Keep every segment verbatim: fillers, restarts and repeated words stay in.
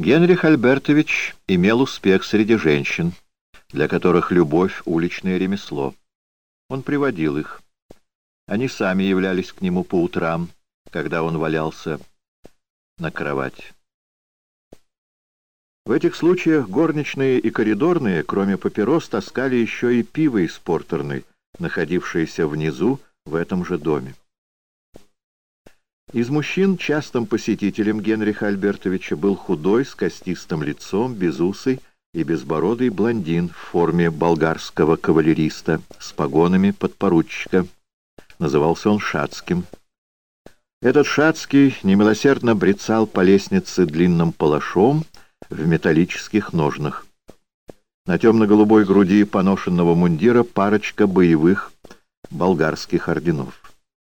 Генрих Альбертович имел успех среди женщин, для которых любовь — уличное ремесло. Он приводил их. Они сами являлись к нему по утрам, когда он валялся на кровати. В этих случаях горничные и коридорные, кроме папирос, таскали еще и пиво из портерной, находившееся внизу в этом же доме. Из мужчин частым посетителем Генриха Альбертовича был худой, с костистым лицом, безусый и безбородый блондин в форме болгарского кавалериста с погонами подпоручика. Назывался он Шацким. Этот Шацкий немилосердно брецал по лестнице длинным палашом в металлических ножнах. На темно-голубой груди поношенного мундира парочка боевых болгарских орденов.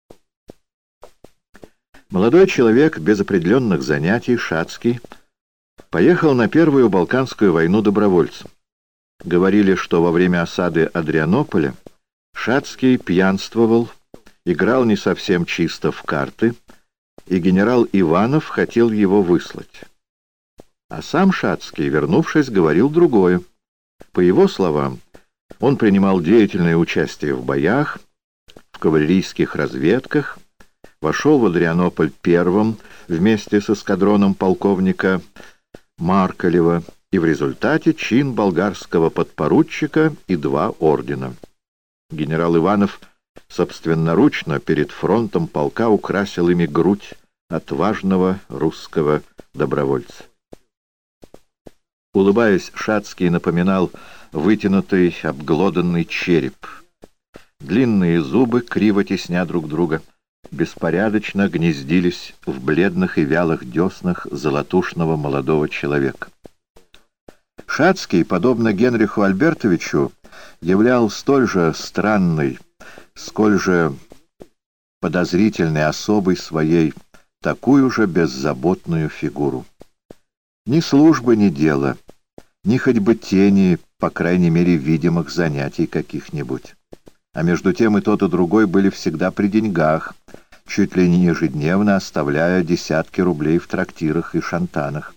Молодой человек без определенных занятий, Шацкий, поехал на Первую Балканскую войну добровольцем. Говорили, что во время осады Адрианополя Шацкий пьянствовал, играл не совсем чисто в карты, и генерал Иванов хотел его выслать. А сам Шацкий, вернувшись, говорил другое. По его словам, он принимал деятельное участие в боях, в кавалерийских разведках, вошел в Адрианополь первым вместе с эскадроном полковника Маркалева, и в результате чин болгарского подпоручика и два ордена. Генерал Иванов собственноручно перед фронтом полка украсил ими грудь отважного русского добровольца. Улыбаясь, Шацкий напоминал вытянутый обглоданный череп. Длинные зубы, криво тесня друг друга, беспорядочно гнездились в бледных и вялых деснах золотушного молодого человека. Шацкий, подобно Генриху Альбертовичу, являл столь же странной, сколь же подозрительной особой своей такую же беззаботную фигуру. Ни службы, ни дела, ни хоть бы тени, по крайней мере, видимых занятий каких-нибудь. А между тем и тот, и другой были всегда при деньгах, чуть ли не ежедневно оставляя десятки рублей в трактирах и шантанах.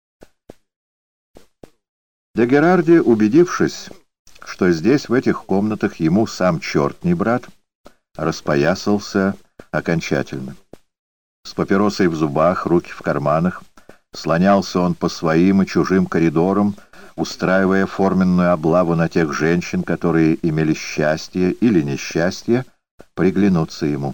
Де Герарди, убедившись, что здесь, в этих комнатах, ему сам черт не брат, распоясался окончательно. С папиросой в зубах, руки в карманах, слонялся он по своим и чужим коридорам, устраивая форменную облаву на тех женщин, которые имели счастье или несчастье приглянуться ему.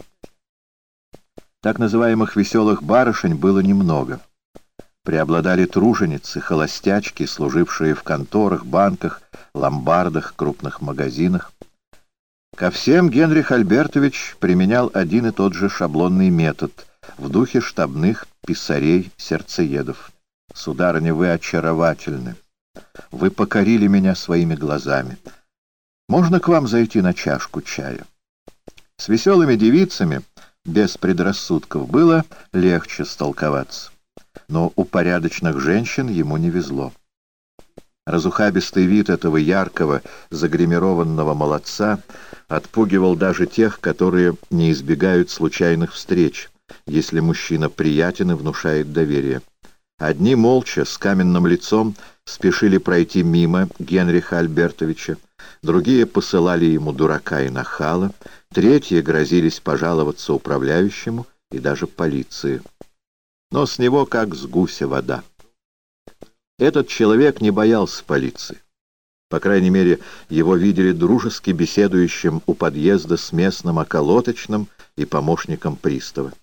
Так называемых веселых барышень было немного. Преобладали труженицы, холостячки, служившие в конторах, банках, ломбардах, крупных магазинах. Ко всем Генрих Альбертович применял один и тот же шаблонный метод в духе штабных писарей-сердцеедов. «Сударыня, вы очаровательны. Вы покорили меня своими глазами. Можно к вам зайти на чашку чая?» С веселыми девицами, без предрассудков, было легче столковаться. Но у порядочных женщин ему не везло. Разухабистый вид этого яркого, загримированного молодца отпугивал даже тех, которые не избегают случайных встреч, если мужчина приятен и внушает доверие. Одни молча, с каменным лицом, спешили пройти мимо Генриха Альбертовича, другие посылали ему дурака и нахала, третьи грозились пожаловаться управляющему и даже полиции. Но с него как с гуся вода. Этот человек не боялся полиции. По крайней мере, его видели дружески беседующим у подъезда с местным околоточным и помощником пристава.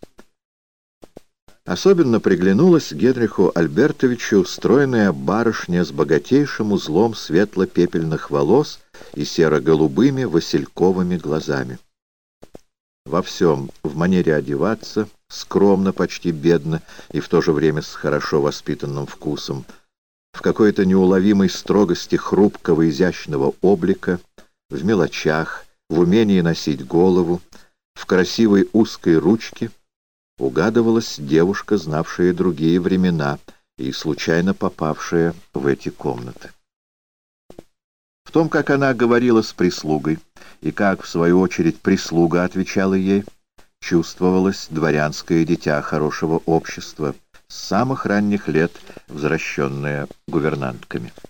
Особенно приглянулась Генриху Альбертовичу стройная барышня с богатейшим узлом светло-пепельных волос и серо-голубыми васильковыми глазами. Во всем, в манере одеваться, скромно, почти бедно и в то же время с хорошо воспитанным вкусом, в какой-то неуловимой строгости хрупкого изящного облика, в мелочах, в умении носить голову, в красивой узкой ручке, угадывалась девушка, знавшая другие времена и случайно попавшая в эти комнаты. В том, как она говорила с прислугой, и как, в свою очередь, прислуга отвечала ей, чувствовалось дворянское дитя хорошего общества, с самых ранних лет возвращенная гувернантками.